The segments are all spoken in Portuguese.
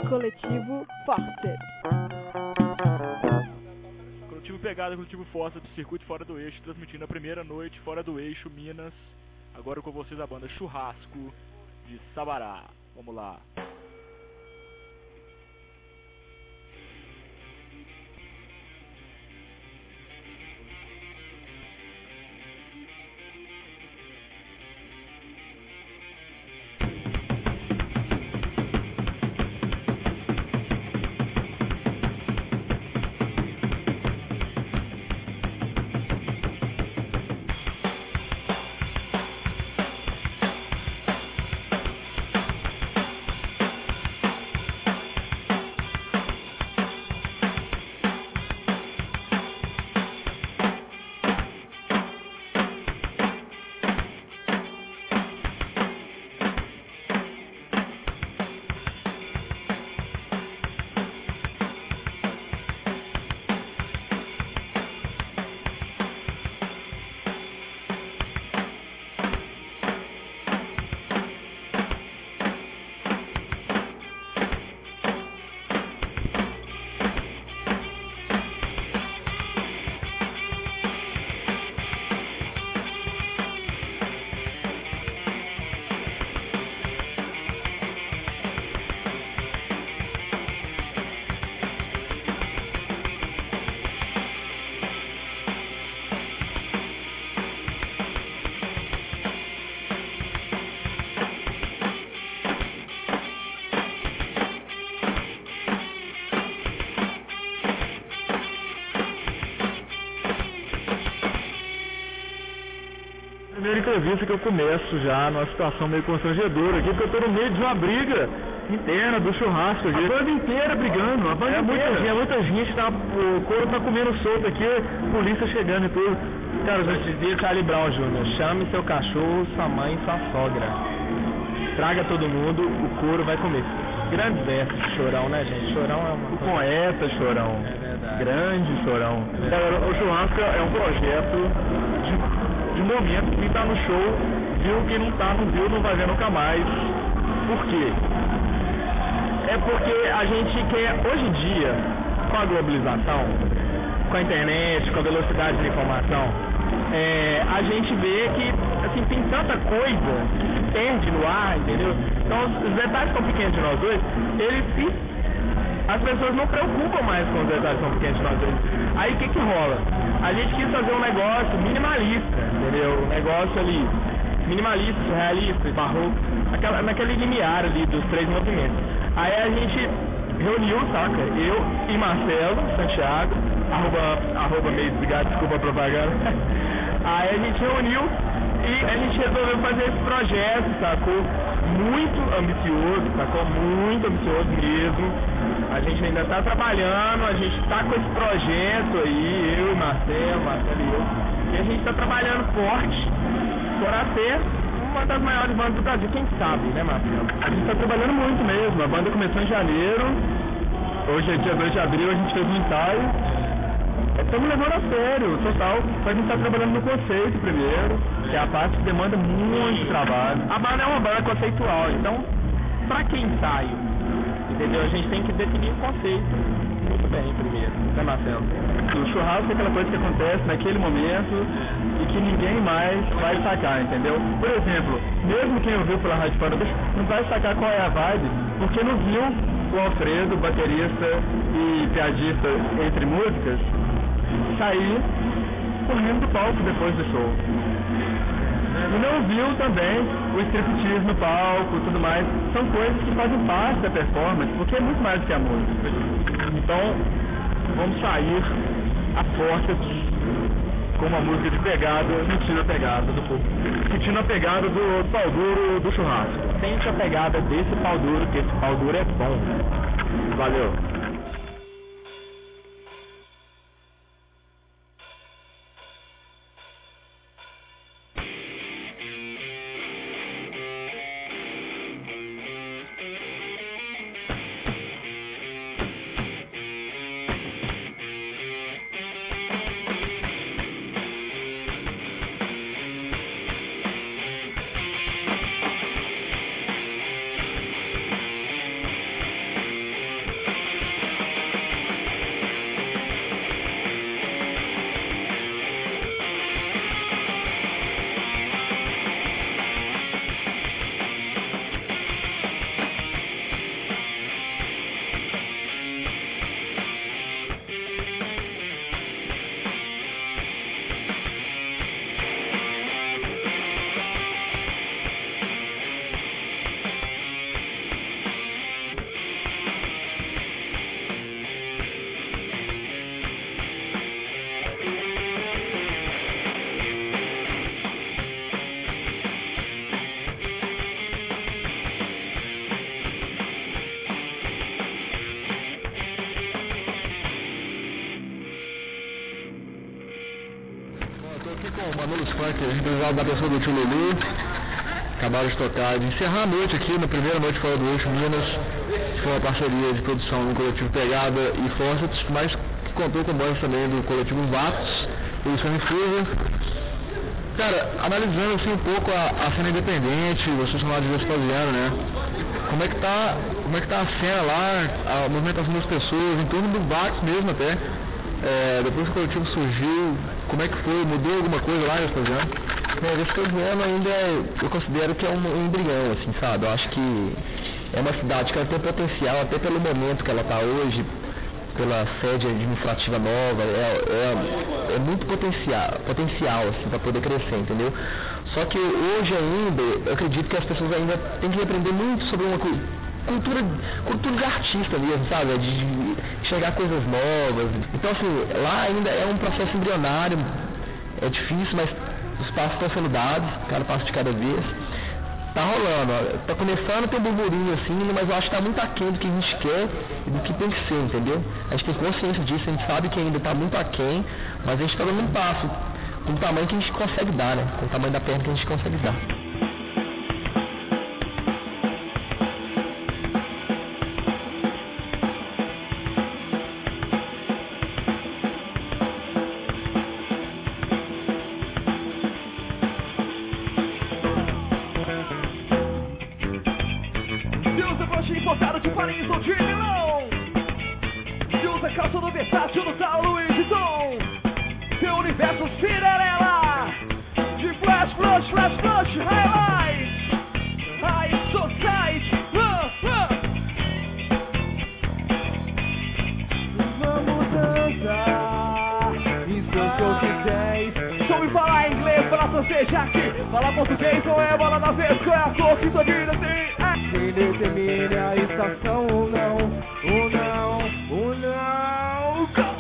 Coletivo Forceps. Coletivo Pegada, Coletivo Forceps, circuito fora do eixo, transmitindo a primeira noite fora do eixo, Minas. Agora com vocês a banda Churrasco, de Sabará. Vamos lá. Primeira entrevista que eu começo já numa situação meio constrangedora aqui, porque eu tô no meio de uma briga interna do churrasco aqui. A banda inteira brigando, a banda inteira. Muita gente, tá, o couro tá comendo solto aqui, polícia chegando e tudo. Cara, eu te dizia Charlie Brown Jr., chame seu cachorro, sua mãe e sua sogra. Traga todo mundo, o couro vai comer. Grandes versos de Chorão, né, gente? Chorão é uma... O poeta Chorão. É verdade. Grande Chorão. O churrasco é um projeto de momento. Quem tá no show viu, quem não tá, não viu, não vai ver nunca mais. Por quê? É porque a gente quer, hoje em dia, com a globalização, com a internet, com a velocidade da informação, a gente vê que assim, tem tanta coisa que se perde no ar, entendeu? Então os detalhes tão pequenos de nós dois, as pessoas não preocupam mais com os detalhes tão pequenos de nós dois. Aí o que rola? A gente quis fazer um negócio minimalista, entendeu? Um negócio ali, minimalista, surrealista, barroco, naquele limiar ali dos três movimentos. Aí a gente reuniu, saca? Eu e Marcelo Santiago, arroba meio desligado, desculpa a propaganda. Aí a gente reuniu e a gente resolveu fazer esse projeto, sacou? Muito ambicioso, sacou? Muito ambicioso mesmo. A gente ainda tá trabalhando, a gente tá com esse projeto aí, eu e Marcelo e eu. E a gente tá trabalhando forte para ser uma das maiores bandas do Brasil, quem sabe, né, Marcelo? A gente tá trabalhando muito mesmo, a banda começou em janeiro, hoje é dia 2 de abril, a gente fez um ensaio. Estamos levando a sério, total. A gente está trabalhando no conceito primeiro, que é a parte que demanda muito trabalho. A banda é uma banda conceitual, então, para que ensaio? Entendeu? A gente tem que definir o conceito muito bem primeiro, né, Marcelo? O churrasco é aquela coisa que acontece naquele momento e que ninguém mais vai sacar, entendeu? Por exemplo, mesmo quem ouviu pela Rádio Fora do Eixo não vai sacar qual é a vibe, porque não viu o Alfredo, baterista e piadista entre músicas, sair correndo do palco depois do show. E não viu também o striptease no palco e tudo mais. São coisas que fazem parte da performance, porque é muito mais do que a música. Então, vamos sair a força com uma música de pegada, sentindo a pegada do povo. Sentindo a pegada do pau duro do churrasco. Sente a pegada desse pau duro, que esse pau duro é bom. Valeu! Estou aqui com o Manolo Funk, empresário da pessoa do Tio Lulu. Acabaram de encerrar a noite aqui, na primeira noite fora do Eixo Minas. Foi uma parceria de produção do coletivo Pegada e Fawcett, mas contou com banhos também do coletivo Vatos, produção Infusa. Cara, analisando assim um pouco a cena independente, vocês são lá de Vespasiano, né? Como é que tá a cena lá, a movimentação das pessoas, em torno do Vatos mesmo até. Depois que o coletivo surgiu, como é que foi? Mudou alguma coisa lá, Vespasiano? Vespasiano ainda eu considero que é um embrião, assim, sabe? Eu acho que é uma cidade que ela tem potencial, até pelo momento que ela está hoje, pela sede administrativa nova, é muito potencial assim, para poder crescer, entendeu? Só que hoje ainda, eu acredito que as pessoas ainda têm que aprender muito sobre uma cultura de artista mesmo, sabe? De enxergar coisas novas. Então, assim, lá ainda é um processo embrionário, é difícil, mas os passos estão sendo dados, cada passo de cada vez. Tá rolando, ó. Tá começando a ter um burburinho assim, mas eu acho que tá muito aquém do que a gente quer e do que tem que ser, entendeu? A gente tem consciência disso, a gente sabe que ainda tá muito aquém, mas a gente tá dando um passo com o tamanho que a gente consegue dar, né? Com o tamanho da perna que a gente consegue dar. Importado de Paris ou de Milão. Se usa calça do Versátil no tal Louis Vuitton. Teu universo Cinderela. De flash, flash, flash, flash, highlight. High society. Vamos dançar em seus coquetéis. Deixa eu me falar inglês para francês aqui. Falar português não é bola na vez. Qual é a cor que sua vida tem? Quem determina a estação ou não, ou não, ou não, go!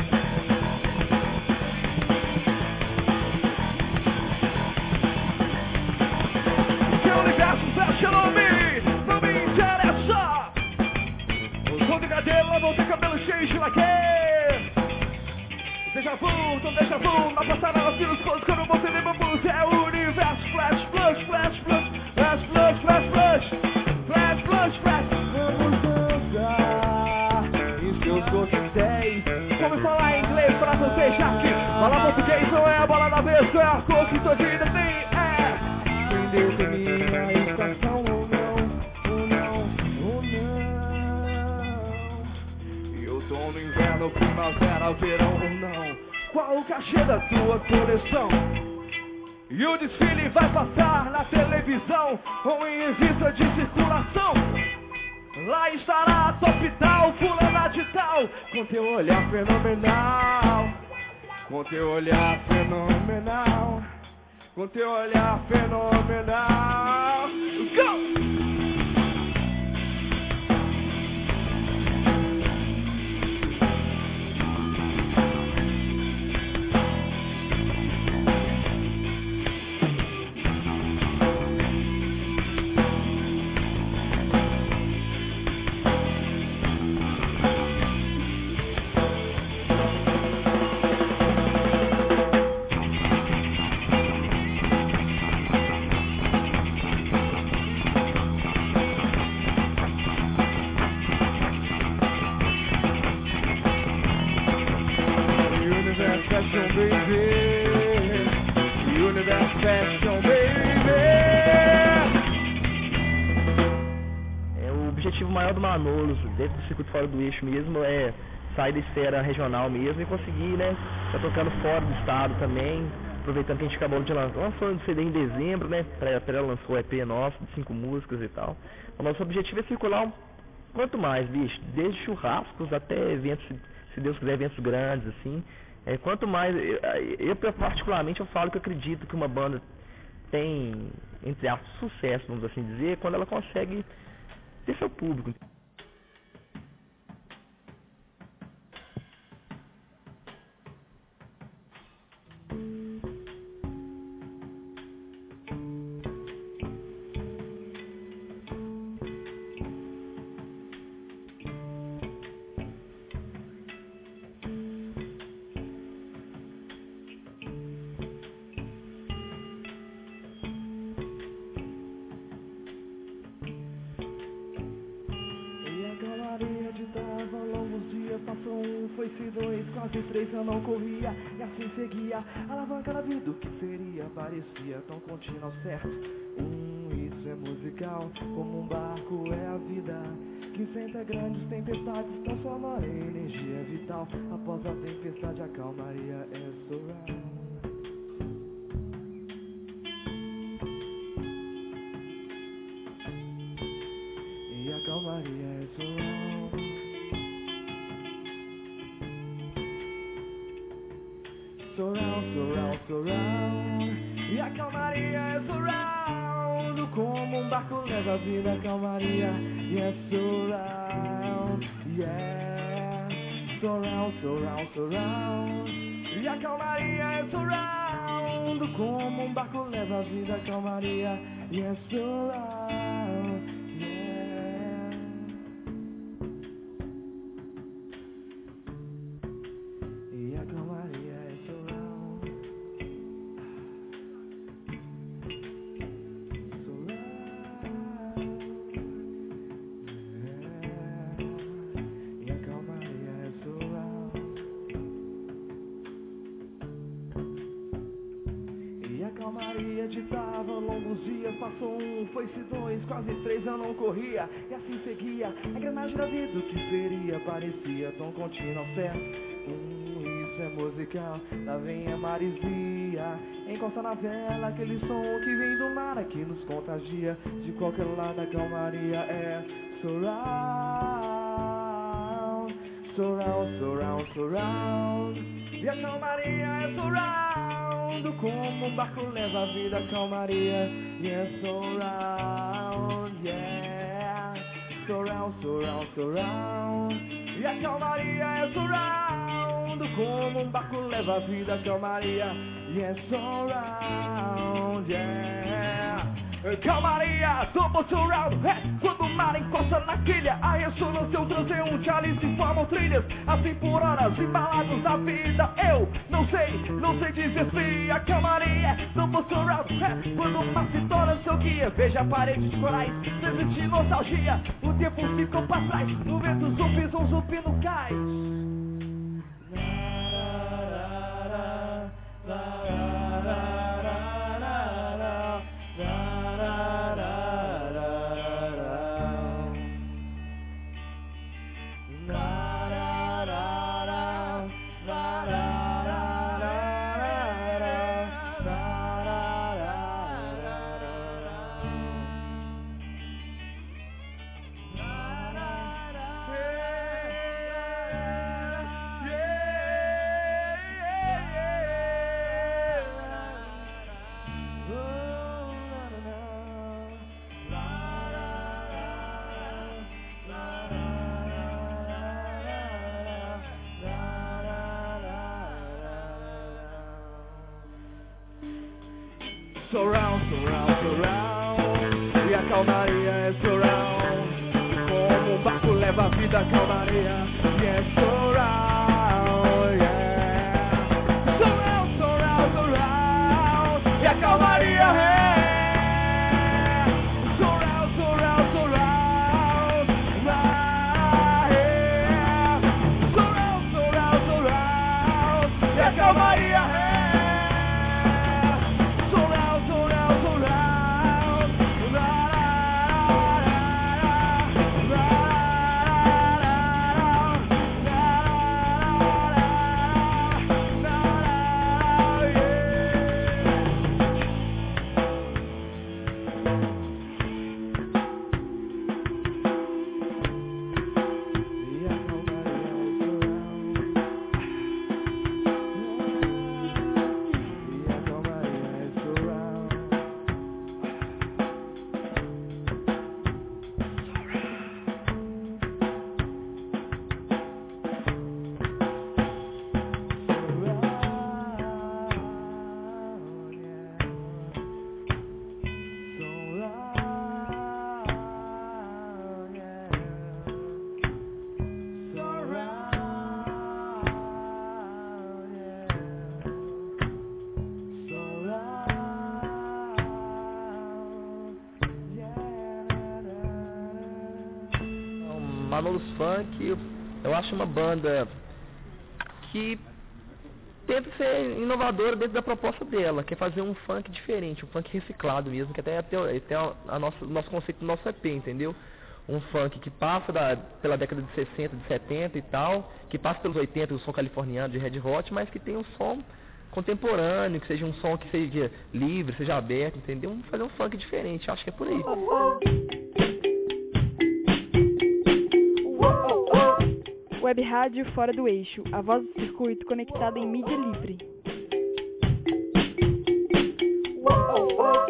Seu universo fecha não me interessa. O som de cadela não tem cabelo cheio de laque. Déjà vu, na passarela tira os coisas quando você lembra blues. É o universo flash, flash, flash, flash, flash, flash, flash, flash. Flash, flash, flash. Vamos dançar em seus coquetéis. Como falar inglês pra você já que falar português não é a bola da vez. É a cor que sua vida tem. Quem determina a estação ou não, ou não, ou não. E outono, inverno, primavera, verão ou não. Qual o cachê da tua coleção? E o desfile vai passar na televisão ou em revista de circulação. Lá estará a top tal, fulana de tal, com teu olhar fenomenal, com teu olhar fenomenal, com teu olhar fenomenal. Go! O objetivo maior do Manolo, dentro do circuito fora do eixo mesmo, é sair da esfera regional mesmo e conseguir, né, tá tocando fora do estado também, aproveitando que a gente acabou de lançando CD em dezembro, né, ela lançou o EP nosso, de 5 músicas e tal. O nosso objetivo é circular quanto mais, bicho, desde churrascos até eventos, se Deus quiser, eventos grandes, assim. Quanto mais, eu particularmente eu falo que eu acredito que uma banda tem, entre aspas, sucesso, vamos assim dizer, quando ela consegue ter seu público. dias, passou um, foi-se dois, quase três, eu não corria, e assim seguia, alavanca na vida, o que seria, parecia tão contínuo ao certo. Isso é musical, como um barco é a vida, que enfrenta grandes tempestades, transforma em energia vital. Após a tempestade, a calmaria é surround. E a calmaria é surround. Surround, surround, surround. E a calmaria é surround. Como um barco leva a vida, a calmaria. Yes, surround, yeah. Surround, surround, surround. E a calmaria é surround. Como um barco leva a vida, a calmaria. Yes, surround, yeah. E a calmaria é surround. Calmaria ditava longos dias, passou um, foi-se dois, quase três, eu não corria, e assim seguia, a engrenagem da vida, o que seria, parecia tão contínuo ao certo. Isso é musical, lá vem a marisia, encosta na vela, aquele som que vem do mar, que nos contagia, de qualquer lado a calmaria é surround, surround, surround, surround, e a calmaria é surround. Como um barco leva a vida, a calmaria. Yeah, surround, yeah. Surround, surround, surround. E a calmaria é surround. Como um barco leva a vida, a calmaria. Yeah, surround, yeah. Calmaria, double surround, quando o mar encosta na quilha, a ressonância, o transeunte, ali se formam trilhas, assim por horas, embalados na vida. Eu não sei dizer se a calmaria, double surround, quando o mar se torna seu guia. Veja paredes corais, sem sentir nostalgia, o tempo ficou pra trás, no vento zumbis, um zumbi no cais. Surround, surround, surround. E a calmaria é surround. Como um barco leva a vida, a calmaria. Yeah, surround, yeah. Surround, surround, surround. E a calmaria é surround, surround, surround. Yeah. Surround, surround, surround. E a calmaria é Manolos Funk, Eu acho uma banda que tenta ser inovadora dentro da proposta dela, que é fazer um funk diferente, um funk reciclado mesmo, que até o nosso conceito do nosso EP, entendeu? Um funk que passa pela década de 60, de 70 e tal, que passa pelos 80, o som californiano de Red Hot, mas que tem um som contemporâneo, que seja um som que seja livre, seja aberto, entendeu? Vamos fazer um funk diferente, acho que é por aí. Web Rádio Fora do Eixo, a voz do circuito conectada em mídia livre.